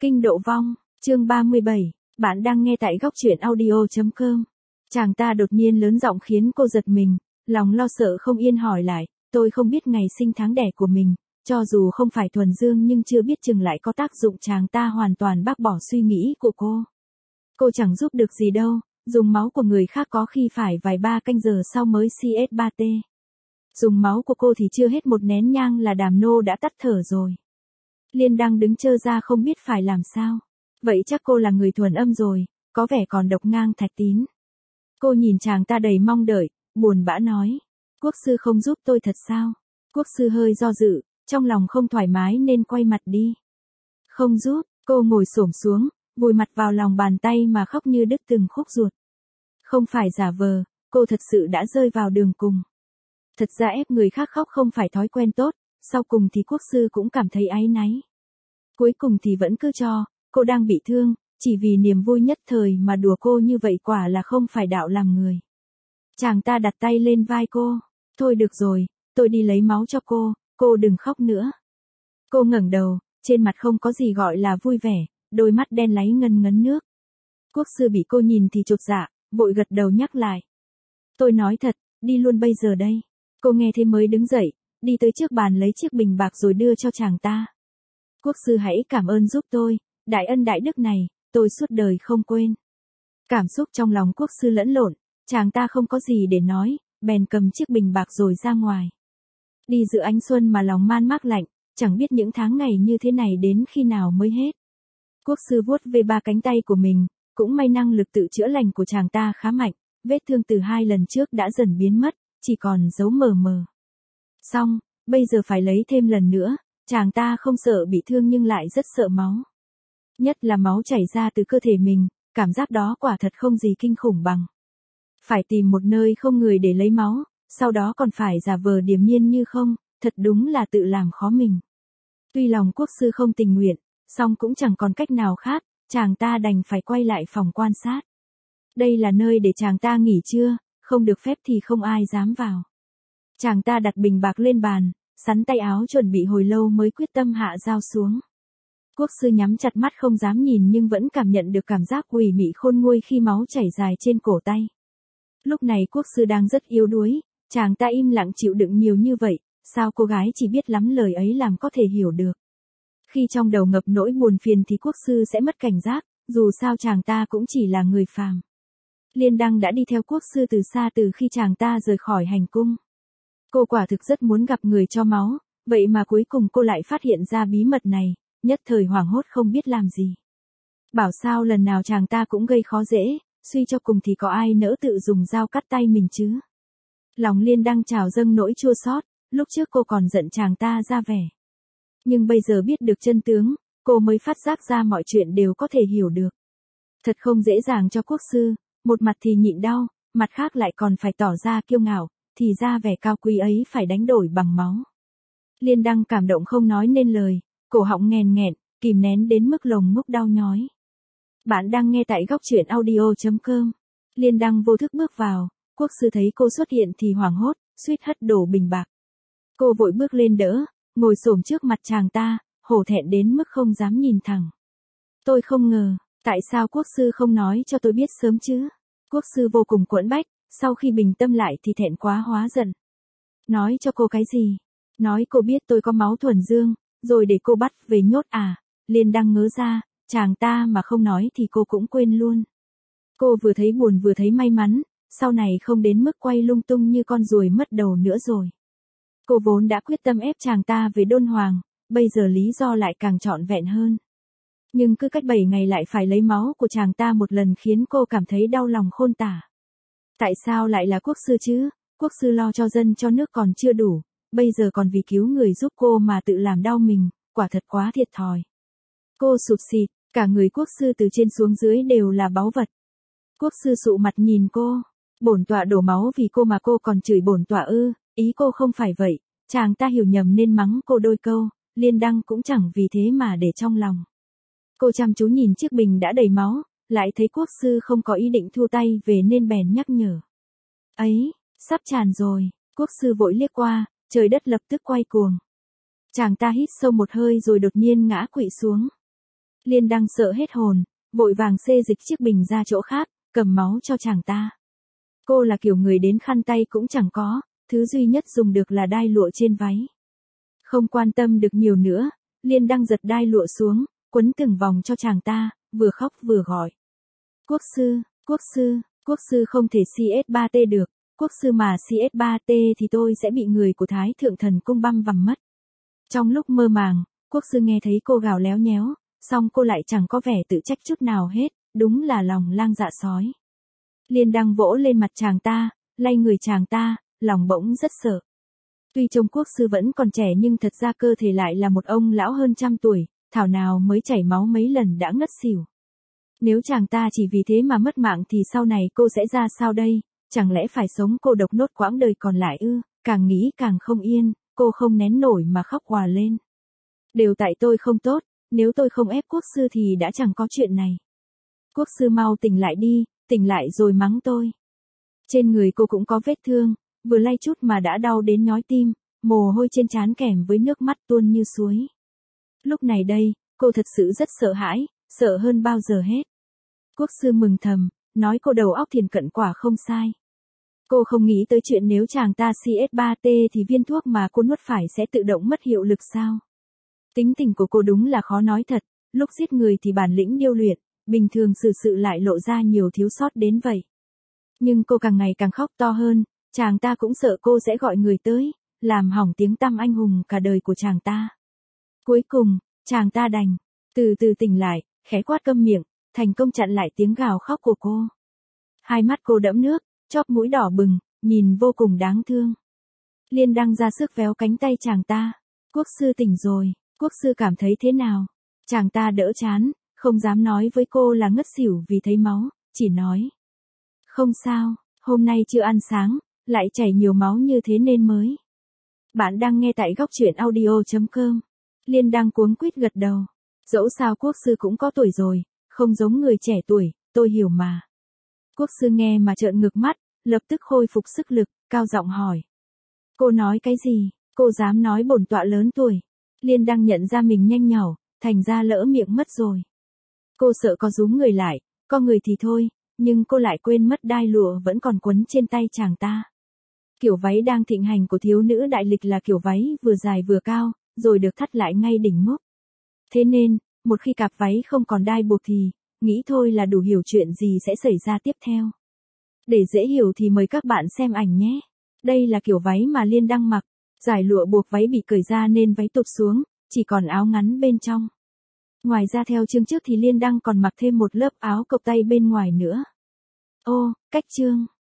Kinh độ vong, chương 37, bạn đang nghe tại góc truyện audio.com. Chàng ta đột nhiên lớn giọng khiến cô giật mình, lòng lo sợ không yên hỏi lại, tôi không biết ngày sinh tháng đẻ của mình, cho dù không phải thuần dương nhưng chưa biết chừng lại có tác dụng. Chàng ta hoàn toàn bác bỏ suy nghĩ của cô. Cô chẳng giúp được gì đâu, dùng máu của người khác có khi phải vài ba canh giờ sau mới CS3T. Dùng máu của cô thì chưa hết một nén nhang là đàm nô đã tắt thở rồi. Liên đang đứng trơ ra không biết phải làm sao. Vậy chắc cô là người thuần âm rồi, có vẻ còn độc ngang Thạch Tín. Cô nhìn chàng ta đầy mong đợi, buồn bã nói. Quốc sư không giúp tôi thật sao? Quốc sư hơi do dự, trong lòng không thoải mái nên quay mặt đi. Không giúp, cô ngồi xổm xuống, vùi mặt vào lòng bàn tay mà khóc như đứt từng khúc ruột. Không phải giả vờ, cô thật sự đã rơi vào đường cùng. Thật ra ép người khác khóc không phải thói quen tốt, sau cùng thì quốc sư cũng cảm thấy áy náy. Cuối cùng thì vẫn cứ cho, cô đang bị thương, chỉ vì niềm vui nhất thời mà đùa cô như vậy quả là không phải đạo làm người. Chàng ta đặt tay lên vai cô, thôi được rồi, tôi đi lấy máu cho cô đừng khóc nữa. Cô ngẩng đầu, trên mặt không có gì gọi là vui vẻ, đôi mắt đen láy ngấn ngấn nước. Quốc sư bị cô nhìn thì chột dạ, vội gật đầu nhắc lại. Tôi nói thật, đi luôn bây giờ đây. Cô nghe thế mới đứng dậy, đi tới trước bàn lấy chiếc bình bạc rồi đưa cho chàng ta. Quốc sư hãy cảm ơn giúp tôi, đại ân đại đức này, tôi suốt đời không quên. Cảm xúc trong lòng quốc sư lẫn lộn, chàng ta không có gì để nói, bèn cầm chiếc bình bạc rồi ra ngoài. Đi giữa ánh xuân mà lòng man mác lạnh, chẳng biết những tháng ngày như thế này đến khi nào mới hết. Quốc sư vuốt về ba cánh tay của mình, cũng may năng lực tự chữa lành của chàng ta khá mạnh, vết thương từ 2 lần trước đã dần biến mất, chỉ còn dấu mờ mờ. Xong, bây giờ phải lấy thêm lần nữa, chàng ta không sợ bị thương nhưng lại rất sợ máu. Nhất là máu chảy ra từ cơ thể mình, cảm giác đó quả thật không gì kinh khủng bằng. Phải tìm một nơi không người để lấy máu, sau đó còn phải giả vờ điềm nhiên như không, thật đúng là tự làm khó mình. Tuy lòng quốc sư không tình nguyện, song cũng chẳng còn cách nào khác, chàng ta đành phải quay lại phòng quan sát. Đây là nơi để chàng ta nghỉ trưa, không được phép thì không ai dám vào. Chàng ta đặt bình bạc lên bàn, sắn tay áo chuẩn bị hồi lâu mới quyết tâm hạ dao xuống. Quốc sư nhắm chặt mắt không dám nhìn nhưng vẫn cảm nhận được cảm giác quỷ mị khôn nguôi khi máu chảy dài trên cổ tay. Lúc này quốc sư đang rất yếu đuối, chàng ta im lặng chịu đựng nhiều như vậy, sao cô gái chỉ biết lắm lời ấy làm có thể hiểu được. Khi trong đầu ngập nỗi buồn phiền thì quốc sư sẽ mất cảnh giác, dù sao chàng ta cũng chỉ là người phàm. Liên Đăng đã đi theo quốc sư từ xa từ khi chàng ta rời khỏi hành cung. Cô quả thực rất muốn gặp người cho máu, vậy mà cuối cùng cô lại phát hiện ra bí mật này, nhất thời hoảng hốt không biết làm gì. Bảo sao lần nào chàng ta cũng gây khó dễ, suy cho cùng thì có ai nỡ tự dùng dao cắt tay mình chứ. Lòng Liên Đăng trào dâng nỗi chua xót, lúc trước cô còn giận chàng ta ra vẻ. Nhưng bây giờ biết được chân tướng, cô mới phát giác ra mọi chuyện đều có thể hiểu được. Thật không dễ dàng cho quốc sư, một mặt thì nhịn đau, mặt khác lại còn phải tỏ ra kiêu ngạo, thì ra vẻ cao quý ấy phải đánh đổi bằng máu. Liên Đăng cảm động không nói nên lời, cổ họng nghẹn nghẹn, kìm nén đến mức lồng ngực đau nhói. Bạn đang nghe tại góc truyện audio.com. Liên Đăng vô thức bước vào, quốc sư thấy cô xuất hiện thì hoảng hốt, suýt hất đổ bình bạc. Cô vội bước lên đỡ, ngồi xổm trước mặt chàng ta, hổ thẹn đến mức không dám nhìn thẳng. Tôi không ngờ, tại sao quốc sư không nói cho tôi biết sớm chứ? Quốc sư vô cùng quẫn bách, sau khi bình tâm lại thì thẹn quá hóa giận. Nói cho cô cái gì? Nói cô biết tôi có máu thuần dương, rồi để cô bắt về nhốt à? Liên Đăng ngớ ra, chàng ta mà không nói thì cô cũng quên luôn. Cô vừa thấy buồn vừa thấy may mắn, sau này không đến mức quay lung tung như con ruồi mất đầu nữa rồi. Cô vốn đã quyết tâm ép chàng ta về Đôn Hoàng, bây giờ lý do lại càng trọn vẹn hơn. Nhưng cứ cách 7 ngày lại phải lấy máu của chàng ta một lần khiến cô cảm thấy đau lòng khôn tả. Tại sao lại là quốc sư chứ? Quốc sư lo cho dân cho nước còn chưa đủ, bây giờ còn vì cứu người giúp cô mà tự làm đau mình, quả thật quá thiệt thòi. Cô sụp xịt, cả người quốc sư từ trên xuống dưới đều là báu vật. Quốc sư sụ mặt nhìn cô, bổn tọa đổ máu vì cô mà cô còn chửi bổn tọa ư? Ý cô không phải vậy. Chàng ta hiểu nhầm nên mắng cô đôi câu, Liên Đăng cũng chẳng vì thế mà để trong lòng. Cô chăm chú nhìn chiếc bình đã đầy máu, lại thấy quốc sư không có ý định thu tay về nên bèn nhắc nhở. Ấy, sắp tràn rồi, quốc sư vội liếc qua, trời đất lập tức quay cuồng. Chàng ta hít sâu một hơi rồi đột nhiên ngã quỵ xuống. Liên Đăng sợ hết hồn, vội vàng xê dịch chiếc bình ra chỗ khác, cầm máu cho chàng ta. Cô là kiểu người đến khăn tay cũng chẳng có, thứ duy nhất dùng được là đai lụa trên váy. Không quan tâm được nhiều nữa, Liên Đăng giật đai lụa xuống, quấn từng vòng cho chàng ta, vừa khóc vừa gọi. Quốc sư, quốc sư, quốc sư không thể CS3T được, quốc sư mà CS3T thì tôi sẽ bị người của Thái Thượng Thần Cung băm vằm mất. Trong lúc mơ màng, quốc sư nghe thấy cô gào léo nhéo, song cô lại chẳng có vẻ tự trách chút nào hết, đúng là lòng lang dạ sói. Liên Đăng vỗ lên mặt chàng ta, lay người chàng ta, lòng bỗng rất sợ. Tuy trông quốc sư vẫn còn trẻ nhưng thật ra cơ thể lại là một ông lão hơn 100 tuổi, thảo nào mới chảy máu mấy lần đã ngất xỉu. Nếu chàng ta chỉ vì thế mà mất mạng thì sau này cô sẽ ra sao đây, chẳng lẽ phải sống cô độc nốt quãng đời còn lại ư? Càng nghĩ càng không yên, cô không nén nổi mà khóc òa lên. Đều tại tôi không tốt, nếu tôi không ép quốc sư thì đã chẳng có chuyện này. Quốc sư mau tỉnh lại đi, tỉnh lại rồi mắng tôi. Trên người cô cũng có vết thương, vừa lay chút mà đã đau đến nhói tim, mồ hôi trên trán kèm với nước mắt tuôn như suối. Lúc này đây, cô thật sự rất sợ hãi, sợ hơn bao giờ hết. Quốc sư mừng thầm, nói cô đầu óc thiền cận quả không sai. Cô không nghĩ tới chuyện nếu chàng ta CS3T thì viên thuốc mà cô nuốt phải sẽ tự động mất hiệu lực sao. Tính tình của cô đúng là khó nói thật, lúc giết người thì bản lĩnh điêu luyện, bình thường xử sự lại lộ ra nhiều thiếu sót đến vậy. Nhưng cô càng ngày càng khóc to hơn, chàng ta cũng sợ cô sẽ gọi người tới, làm hỏng tiếng tăm anh hùng cả đời của chàng ta. Cuối cùng, chàng ta đành, từ từ tỉnh lại, khẽ quát câm miệng, thành công chặn lại tiếng gào khóc của cô. Hai mắt cô đẫm nước, chóp mũi đỏ bừng, nhìn vô cùng đáng thương. Liên Đăng ra sức véo cánh tay chàng ta. Quốc sư tỉnh rồi, quốc sư cảm thấy thế nào? Chàng ta đỡ chán, không dám nói với cô là ngất xỉu vì thấy máu, chỉ nói. Không sao, hôm nay chưa ăn sáng, lại chảy nhiều máu như thế nên mới. Bạn đang nghe tại góc truyện audio.com. Liên Đăng cuống quýt gật đầu. Dẫu sao quốc sư cũng có tuổi rồi, không giống người trẻ tuổi, tôi hiểu mà. Quốc sư nghe mà trợn ngược mắt, lập tức khôi phục sức lực, cao giọng hỏi. Cô nói cái gì? Cô dám nói bổn tọa lớn tuổi. Liên Đăng nhận ra mình nhanh nhảu, thành ra lỡ miệng mất rồi. Cô sợ có rúm người lại, có người thì thôi, nhưng cô lại quên mất đai lụa vẫn còn quấn trên tay chàng ta. Kiểu váy đang thịnh hành của thiếu nữ đại lịch là kiểu váy vừa dài vừa cao, rồi được thắt lại ngay đỉnh mốc. Thế nên, một khi cặp váy không còn đai buộc thì, nghĩ thôi là đủ hiểu chuyện gì sẽ xảy ra tiếp theo. Để dễ hiểu thì mời các bạn xem ảnh nhé. Đây là kiểu váy mà Liên Đăng mặc, dải lụa buộc váy bị cởi ra nên váy tụt xuống, chỉ còn áo ngắn bên trong. Ngoài ra theo chương trước thì Liên Đăng còn mặc thêm một lớp áo cộc tay bên ngoài nữa. Ô, cách chương.